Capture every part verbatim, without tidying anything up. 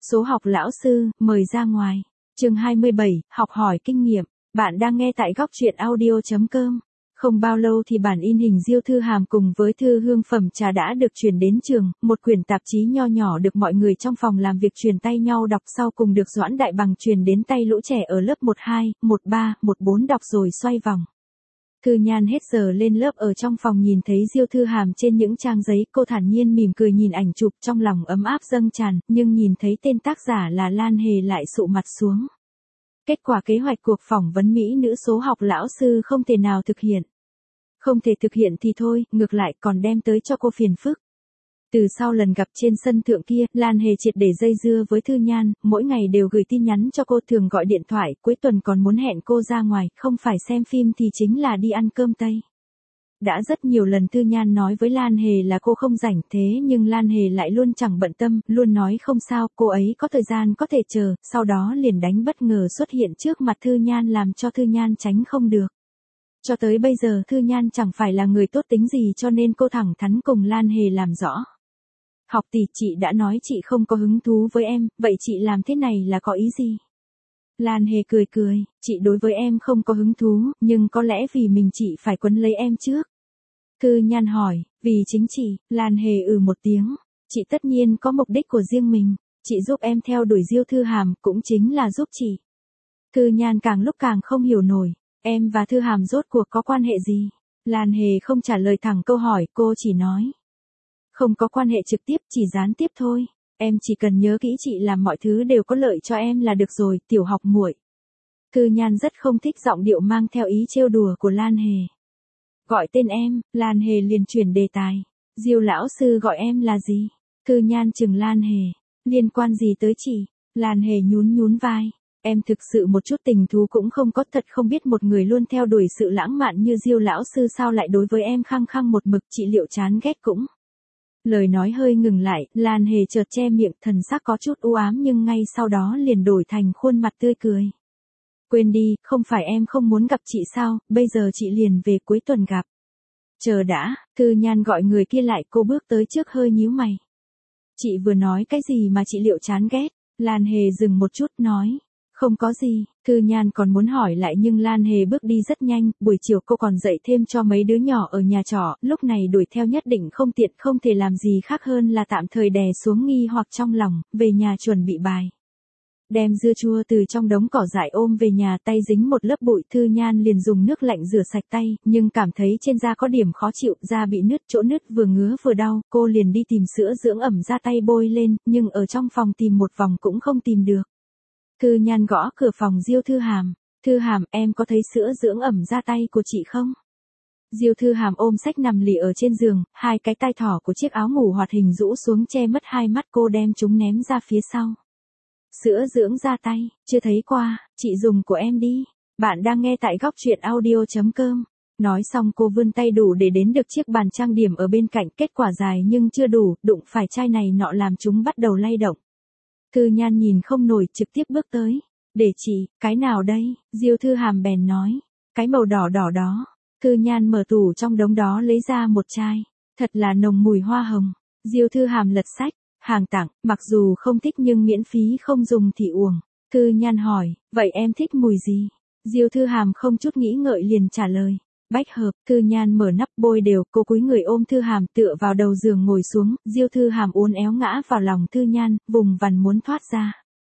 Số học lão sư, mời ra ngoài. Chương hai mươi bảy, học hỏi kinh nghiệm. Bạn đang nghe tại góc truyện audio chấm com. Không bao lâu thì bản in hình Diêu Thư Hàm cùng với thư hương phẩm trà đã được chuyển đến trường, một quyển tạp chí nho nhỏ được mọi người trong phòng làm việc truyền tay nhau đọc, sau cùng được Doãn Đại Bằng truyền đến tay lũ trẻ ở lớp một hai, một ba, một bốn đọc rồi xoay vòng. Thư Nhan hết giờ lên lớp ở trong phòng nhìn thấy Diêu Thư Hàm trên những trang giấy, cô thản nhiên mỉm cười nhìn ảnh chụp, trong lòng ấm áp dâng tràn, nhưng nhìn thấy tên tác giả là Lan Hề lại sụ mặt xuống. Kết quả kế hoạch cuộc phỏng vấn mỹ nữ số học lão sư không thể nào thực hiện. Không thể thực hiện thì thôi, ngược lại còn đem tới cho cô phiền phức. Từ sau lần gặp trên sân thượng kia, Lan Hề triệt để dây dưa với Thư Nhan, mỗi ngày đều gửi tin nhắn cho cô, thường gọi điện thoại, cuối tuần còn muốn hẹn cô ra ngoài, không phải xem phim thì chính là đi ăn cơm Tây. Đã rất nhiều lần Thư Nhan nói với Lan Hề là cô không rảnh, thế nhưng Lan Hề lại luôn chẳng bận tâm, luôn nói không sao, cô ấy có thời gian có thể chờ, sau đó liền đánh bất ngờ xuất hiện trước mặt Thư Nhan làm cho Thư Nhan tránh không được. Cho tới bây giờ Thư Nhan chẳng phải là người tốt tính gì, cho nên cô thẳng thắn cùng Lan Hề làm rõ. Học tỷ, chị đã nói chị không có hứng thú với em, vậy chị làm thế này là có ý gì? Lan Hề cười cười, chị đối với em không có hứng thú, nhưng có lẽ vì mình chị phải quấn lấy em trước. Thư Nhan hỏi, vì chính chị? Lan Hề ừ một tiếng, chị tất nhiên có mục đích của riêng mình, chị giúp em theo đuổi Diêu Thư Hàm cũng chính là giúp chị. Thư Nhan càng lúc càng không hiểu nổi, em và Thư Hàm rốt cuộc có quan hệ gì? Lan Hề không trả lời thẳng câu hỏi, cô chỉ nói. Không có quan hệ trực tiếp, chỉ gián tiếp thôi. Em chỉ cần nhớ kỹ chị làm mọi thứ đều có lợi cho em là được rồi, tiểu học muội. Thư Nhan rất không thích giọng điệu mang theo ý trêu đùa của Lan Hề. Gọi tên em, Lan Hề liền chuyển đề tài. Diêu lão sư gọi em là gì? Thư Nhan chừng Lan Hề. Liên quan gì tới chị? Lan Hề nhún nhún vai. Em thực sự một chút tình thú cũng không có, thật không biết một người luôn theo đuổi sự lãng mạn như Diêu lão sư sao lại đối với em khăng khăng một mực, chị liệu chán ghét cũng. Lời nói hơi ngừng lại, Lan Hề chợt che miệng, thần sắc có chút u ám nhưng ngay sau đó liền đổi thành khuôn mặt tươi cười. Quên đi, không phải em không muốn gặp chị sao, bây giờ chị liền về, cuối tuần gặp. Chờ đã, Thư Nhan gọi người kia lại, cô bước tới trước hơi nhíu mày. Chị vừa nói cái gì mà chị liệu chán ghét? Lan Hề dừng một chút nói. Không có gì, Thư Nhan còn muốn hỏi lại nhưng Lan Hề bước đi rất nhanh, buổi chiều cô còn dạy thêm cho mấy đứa nhỏ ở nhà trọ, lúc này đuổi theo nhất định không tiện, không thể làm gì khác hơn là tạm thời đè xuống nghi hoặc trong lòng, về nhà chuẩn bị bài. Đem dưa chua từ trong đống cỏ dại ôm về nhà, tay dính một lớp bụi, Thư Nhan liền dùng nước lạnh rửa sạch tay, nhưng cảm thấy trên da có điểm khó chịu, da bị nứt, chỗ nứt vừa ngứa vừa đau, cô liền đi tìm sữa dưỡng ẩm da tay bôi lên, nhưng ở trong phòng tìm một vòng cũng không tìm được. Thư Nhan gõ cửa phòng Diêu Thư Hàm. Thư Hàm, em có thấy sữa dưỡng ẩm da tay của chị không? Diêu Thư Hàm ôm sách nằm lì ở trên giường, hai cái tai thỏ của chiếc áo ngủ hoạt hình rũ xuống che mất hai mắt, cô đem chúng ném ra phía sau. Sữa dưỡng da tay, chưa thấy qua, chị dùng của em đi. Bạn đang nghe tại góc truyện audio chấm com. Nói xong cô vươn tay đủ để đến được chiếc bàn trang điểm ở bên cạnh, kết quả dài nhưng chưa đủ, đụng phải chai này nọ làm chúng bắt đầu lay động. Thư Nhan nhìn không nổi, trực tiếp bước tới. Để chị, cái nào đây? Diêu Thư Hàm bèn nói. Cái màu đỏ đỏ đó. Thư Nhan mở tủ trong đống đó lấy ra một chai. Thật là nồng mùi hoa hồng. Diêu Thư Hàm lật sách. Hàng tặng, mặc dù không thích nhưng miễn phí không dùng thì uổng. Thư Nhan hỏi, vậy em thích mùi gì? Diêu Thư Hàm không chút nghĩ ngợi liền trả lời. Bách hợp. Thư Nhan mở nắp bôi đều, cô cúi người ôm Thư Hàm tựa vào đầu giường ngồi xuống, Diêu Thư Hàm uốn éo ngã vào lòng Thư Nhan, vùng vằng muốn thoát ra.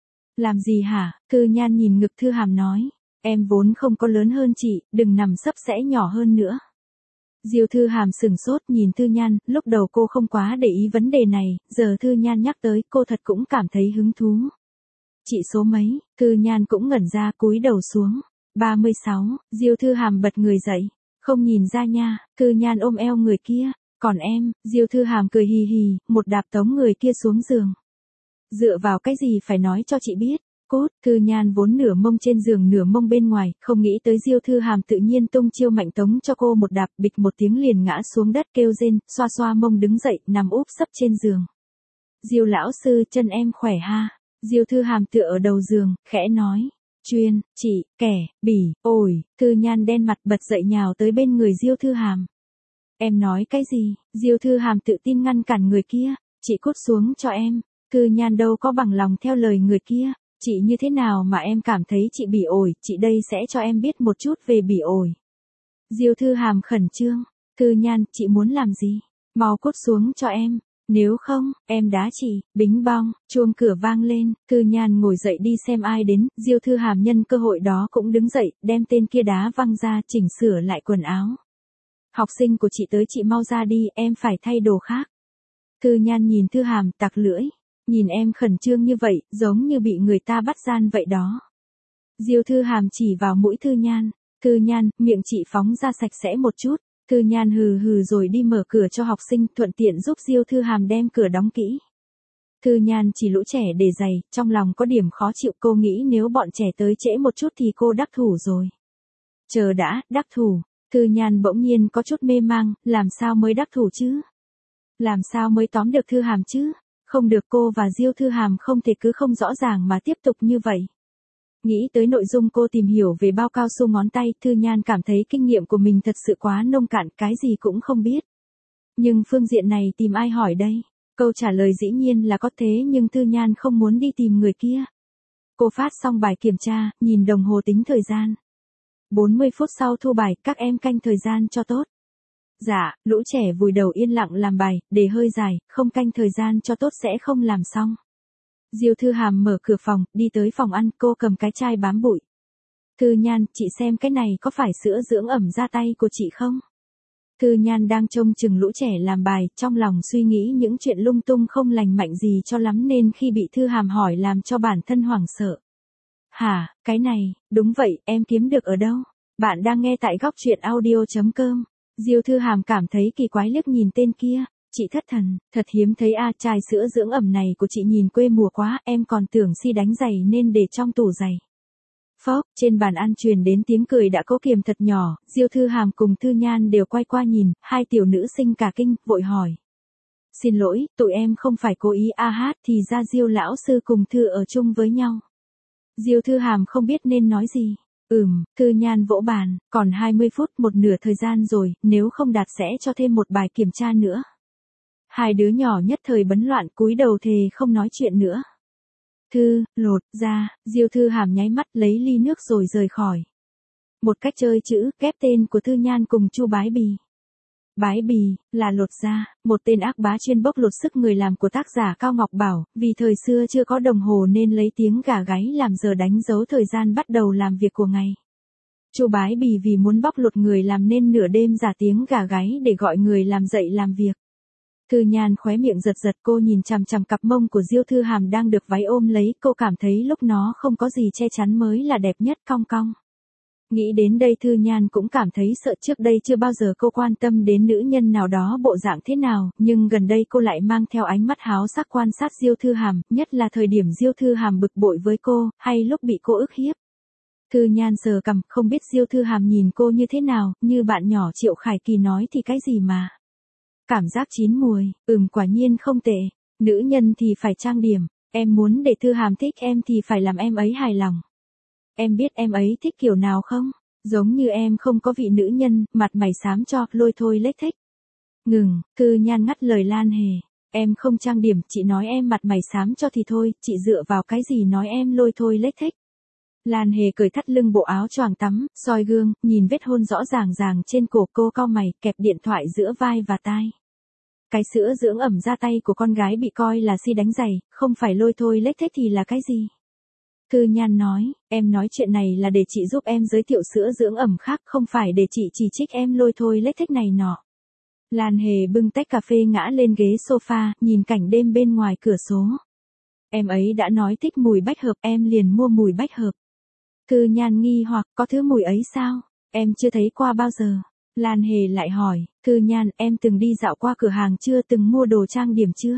Làm gì hả? Thư Nhan nhìn ngực Thư Hàm nói, em vốn không có lớn hơn chị, đừng nằm sấp sẽ nhỏ hơn nữa. Diêu Thư Hàm sửng sốt nhìn Thư Nhan, lúc đầu cô không quá để ý vấn đề này, giờ Thư Nhan nhắc tới, cô thật cũng cảm thấy hứng thú. Chị số mấy? Thư Nhan cũng ngẩn ra, cúi đầu xuống. ba mươi sáu, Diêu Thư Hàm bật người dậy. Không nhìn ra nha. Thư Nhan ôm eo người kia. Còn em? Diêu Thư Hàm cười hì hì, một đạp tống người kia xuống giường. Dựa vào cái gì phải nói cho chị biết? Cốt. Thư Nhan vốn nửa mông trên giường nửa mông bên ngoài, không nghĩ tới Diêu Thư Hàm tự nhiên tung chiêu mạnh tống cho cô một đạp, bịch một tiếng liền ngã xuống đất kêu rên, xoa xoa mông đứng dậy, nằm úp sấp trên giường. Diêu lão sư, chân em khỏe ha? Diêu Thư Hàm tựa ở đầu giường, khẽ nói. Chuyên, chị, kẻ, bỉ, ổi. Thư Nhan đen mặt bật dậy nhào tới bên người Diêu Thư Hàm. Em nói cái gì? Diêu Thư Hàm tự tin ngăn cản người kia. Chị cút xuống cho em. Thư Nhan đâu có bằng lòng theo lời người kia, chị như thế nào mà em cảm thấy chị bị ổi, chị đây sẽ cho em biết một chút về bị ổi. Diêu Thư Hàm khẩn trương, Thư Nhan, chị muốn làm gì? Mau cút xuống cho em. Nếu không, em đá chị. Bính bong, chuông cửa vang lên, Thư Nhan ngồi dậy đi xem ai đến, Diêu Thư Hàm nhân cơ hội đó cũng đứng dậy, đem tên kia đá văng ra, chỉnh sửa lại quần áo. Học sinh của chị tới, chị mau ra đi, em phải thay đồ khác. Thư Nhan nhìn Thư Hàm tặc lưỡi, nhìn em khẩn trương như vậy, giống như bị người ta bắt gian vậy đó. Diêu Thư Hàm chỉ vào mũi Thư Nhan, Thư Nhan, miệng chị phóng ra sạch sẽ một chút. Thư Nhan hừ hừ rồi đi mở cửa cho học sinh, thuận tiện giúp Diêu Thư Hàm đem cửa đóng kỹ. Thư Nhan chỉ lũ trẻ để giày, trong lòng có điểm khó chịu, cô nghĩ nếu bọn trẻ tới trễ một chút thì cô đắc thủ rồi. Chờ đã, đắc thủ. Thư Nhan bỗng nhiên có chút mê mang, làm sao mới đắc thủ chứ? Làm sao mới tóm được Thư Hàm chứ? Không được, cô và Diêu Thư Hàm không thể cứ không rõ ràng mà tiếp tục như vậy. Nghĩ tới nội dung cô tìm hiểu về bao cao su ngón tay, Thư Nhan cảm thấy kinh nghiệm của mình thật sự quá nông cạn, cái gì cũng không biết. Nhưng phương diện này tìm ai hỏi đây? Câu trả lời dĩ nhiên là có, thế nhưng Thư Nhan không muốn đi tìm người kia. Cô phát xong bài kiểm tra, nhìn đồng hồ tính thời gian. bốn mươi phút sau thu bài, các em canh thời gian cho tốt. Dạ, lũ trẻ vùi đầu yên lặng làm bài, đề hơi dài, không canh thời gian cho tốt sẽ không làm xong. Diêu Thư Hàm mở cửa phòng, đi tới phòng ăn, cô cầm cái chai bám bụi. Thư Nhan, chị xem cái này có phải sữa dưỡng ẩm da tay của chị không? Thư Nhan đang trông chừng lũ trẻ làm bài, trong lòng suy nghĩ những chuyện lung tung không lành mạnh gì cho lắm nên khi bị Thư Hàm hỏi làm cho bản thân hoảng sợ. Hả, cái này, đúng vậy, em kiếm được ở đâu? Bạn đang nghe tại góc truyện audio chấm com. Diêu Thư Hàm cảm thấy kỳ quái liếc nhìn tên kia. Chị thất thần, thật hiếm thấy a, chai sữa dưỡng ẩm này của chị nhìn quê mùa quá, em còn tưởng si đánh giày nên để trong tủ giày. Phốc, trên bàn ăn truyền đến tiếng cười đã cố kiềm thật nhỏ, Diêu Thư Hàm cùng Thư Nhan đều quay qua nhìn, hai tiểu nữ sinh cả kinh, vội hỏi. Xin lỗi, tụi em không phải cố ý a hát, thì ra Diêu lão sư cùng Thư ở chung với nhau. Diêu Thư Hàm không biết nên nói gì. Ừm, Thư Nhan vỗ bàn, còn hai mươi phút, một nửa thời gian rồi, nếu không đạt sẽ cho thêm một bài kiểm tra nữa. Hai đứa nhỏ nhất thời bấn loạn, cúi đầu thề không nói chuyện nữa. Thư, lột, ra, Diêu Thư Hàm nháy mắt lấy ly nước rồi rời khỏi. Một cách chơi chữ, ghép tên của Thư Nhan cùng Chu Bái Bì. Bái Bì, là lột ra, một tên ác bá chuyên bóc lột sức người làm của tác giả Cao Ngọc Bảo, vì thời xưa chưa có đồng hồ nên lấy tiếng gà gáy làm giờ đánh dấu thời gian bắt đầu làm việc của ngày. Chu Bái Bì vì muốn bóc lột người làm nên nửa đêm giả tiếng gà gáy để gọi người làm dậy làm việc. Thư Nhan khóe miệng giật giật, cô nhìn chằm chằm cặp mông của Diêu Thư Hàm đang được váy ôm lấy, cô cảm thấy lúc nó không có gì che chắn mới là đẹp nhất, cong cong. Nghĩ đến đây Thư Nhan cũng cảm thấy sợ, trước đây chưa bao giờ cô quan tâm đến nữ nhân nào đó bộ dạng thế nào, nhưng gần đây cô lại mang theo ánh mắt háo sắc quan sát Diêu Thư Hàm, nhất là thời điểm Diêu Thư Hàm bực bội với cô, hay lúc bị cô ức hiếp. Thư Nhan sờ cằm, không biết Diêu Thư Hàm nhìn cô như thế nào, như bạn nhỏ Triệu Khải Kỳ nói thì cái gì mà. Cảm giác chín muồi, ừm quả nhiên không tệ, nữ nhân thì phải trang điểm, em muốn để Thư Hàm thích em thì phải làm em ấy hài lòng. Em biết em ấy thích kiểu nào không? Giống như em không có vị nữ nhân, mặt mày xám cho, lôi thôi lếch thếch. Ngừng, Thư Nhan ngắt lời Lan Hề. Em không trang điểm, chị nói em mặt mày xám cho thì thôi, chị dựa vào cái gì nói em lôi thôi lếch thếch. Lan Hề cởi thắt lưng bộ áo choàng tắm, soi gương, nhìn vết hôn rõ ràng ràng trên cổ, cô cau mày, kẹp điện thoại giữa vai và tai. Cái sữa dưỡng ẩm da tay của con gái bị coi là si đánh giày, không phải lôi thôi lếch thếch thì là cái gì? Thư Nhan nói, em nói chuyện này là để chị giúp em giới thiệu sữa dưỡng ẩm khác, không phải để chị chỉ trích em lôi thôi lếch thếch này nọ. Lan Hề bưng tách cà phê ngã lên ghế sofa, nhìn cảnh đêm bên ngoài cửa sổ. Em ấy đã nói thích mùi bách hợp, em liền mua mùi bách hợp. Thư Nhan nghi hoặc, có thứ mùi ấy sao? Em chưa thấy qua bao giờ. Lan Hề lại hỏi, Thư Nhan, em từng đi dạo qua cửa hàng chưa, từng mua đồ trang điểm chưa?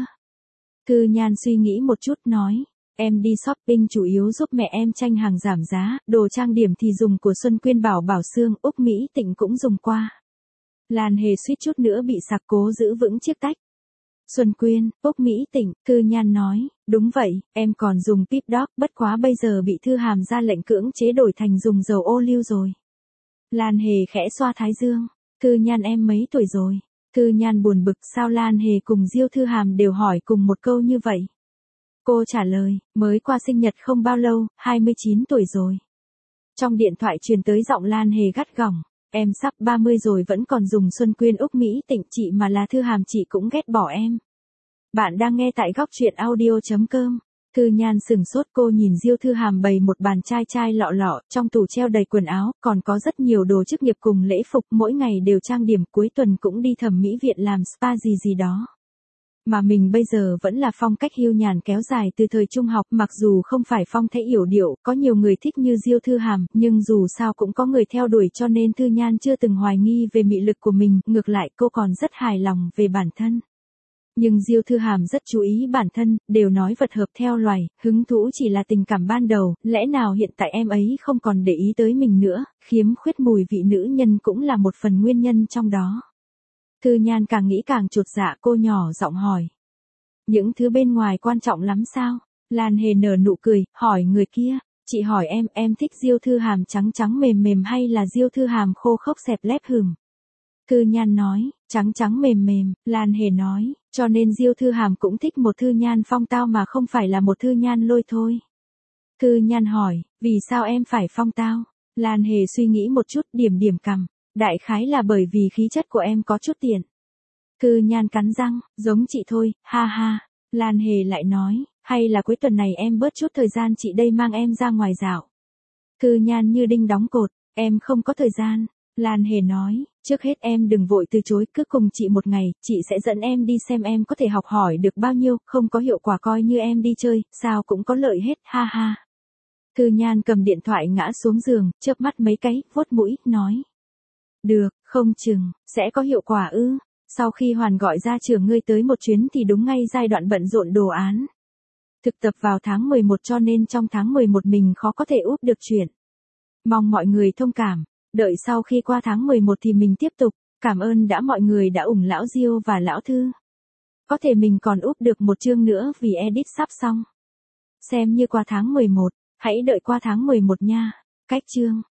Thư Nhan suy nghĩ một chút nói, em đi shopping chủ yếu giúp mẹ em tranh hàng giảm giá, đồ trang điểm thì dùng của Xuân Quyên Bảo Bảo Xương, Úc Mỹ Tịnh cũng dùng qua. Lan Hề suýt chút nữa bị sặc, cố giữ vững chiếc tách. Xuân Quyên, Úc Mỹ Tịnh, Thư Nhan nói, đúng vậy, em còn dùng Pip Dog, bất quá bây giờ bị Thư Hàm ra lệnh cưỡng chế đổi thành dùng dầu ô liu rồi. Lan Hề khẽ xoa thái dương, Thư Nhan em mấy tuổi rồi? Thư Nhan buồn bực, sao Lan Hề cùng Diêu Thư Hàm đều hỏi cùng một câu như vậy? Cô trả lời, mới qua sinh nhật không bao lâu, hai mươi chín tuổi rồi. Trong điện thoại truyền tới giọng Lan Hề gắt gỏng, em sắp ba mươi rồi vẫn còn dùng Xuân Quyên Úc Mỹ Tịnh chị mà là Thư Hàm chị cũng ghét bỏ em. Bạn đang nghe tại góc truyện audio.com. Thư Nhan sừng sốt, cô nhìn Diêu Thư Hàm bày một bàn chai chai lọ lọ, trong tủ treo đầy quần áo, còn có rất nhiều đồ chức nghiệp cùng lễ phục, mỗi ngày đều trang điểm, cuối tuần cũng đi thẩm mỹ viện làm spa gì gì đó. Mà mình bây giờ vẫn là phong cách hiu nhàn kéo dài từ thời trung học, mặc dù không phải phong thái yểu điệu, có nhiều người thích như Diêu Thư Hàm, nhưng dù sao cũng có người theo đuổi cho nên Thư Nhan chưa từng hoài nghi về mị lực của mình, ngược lại cô còn rất hài lòng về bản thân. Nhưng Diêu Thư Hàm rất chú ý bản thân, đều nói vật hợp theo loài, hứng thú chỉ là tình cảm ban đầu, lẽ nào hiện tại em ấy không còn để ý tới mình nữa, khiếm khuyết mùi vị nữ nhân cũng là một phần nguyên nhân trong đó. Thư Nhan càng nghĩ càng chột dạ, cô nhỏ giọng hỏi. Những thứ bên ngoài quan trọng lắm sao? Lan Hề nở nụ cười, hỏi người kia, chị hỏi em, em thích Diêu Thư Hàm trắng trắng mềm mềm hay là Diêu Thư Hàm khô khốc xẹp lép hừm? Thư Nhan nói, trắng trắng mềm mềm. Lan Hề nói, cho nên Diêu Thư Hàm cũng thích một Thư Nhan phong tao mà không phải là một Thư Nhan lôi thôi. Thư Nhan hỏi, vì sao em phải phong tao? Lan Hề suy nghĩ một chút, điểm điểm cằm, đại khái là bởi vì khí chất của em có chút tiện. Thư Nhan cắn răng, giống chị thôi, ha ha. Lan Hề lại nói, hay là cuối tuần này em bớt chút thời gian chị đây mang em ra ngoài dạo. Thư Nhan như đinh đóng cột, em không có thời gian. Lan Hề nói, trước hết em đừng vội từ chối, cứ cùng chị một ngày, chị sẽ dẫn em đi xem em có thể học hỏi được bao nhiêu, không có hiệu quả coi như em đi chơi, sao cũng có lợi hết, ha ha. Thư Nhan cầm điện thoại ngã xuống giường, chớp mắt mấy cái, vuốt mũi, nói. Được, không chừng, sẽ có hiệu quả ư. Sau khi Hoàn gọi ra trường ngươi tới một chuyến thì đúng ngay giai đoạn bận rộn đồ án. Thực tập vào tháng mười một cho nên trong tháng mười một mình khó có thể úp được chuyện. Mong mọi người thông cảm. Đợi sau khi qua tháng mười một thì mình tiếp tục, cảm ơn đã mọi người đã ủng lão Diêu và lão Thư. Có thể mình còn úp được một chương nữa vì edit sắp xong. Xem như qua tháng mười một, hãy đợi qua tháng mười một nha. Cách chương.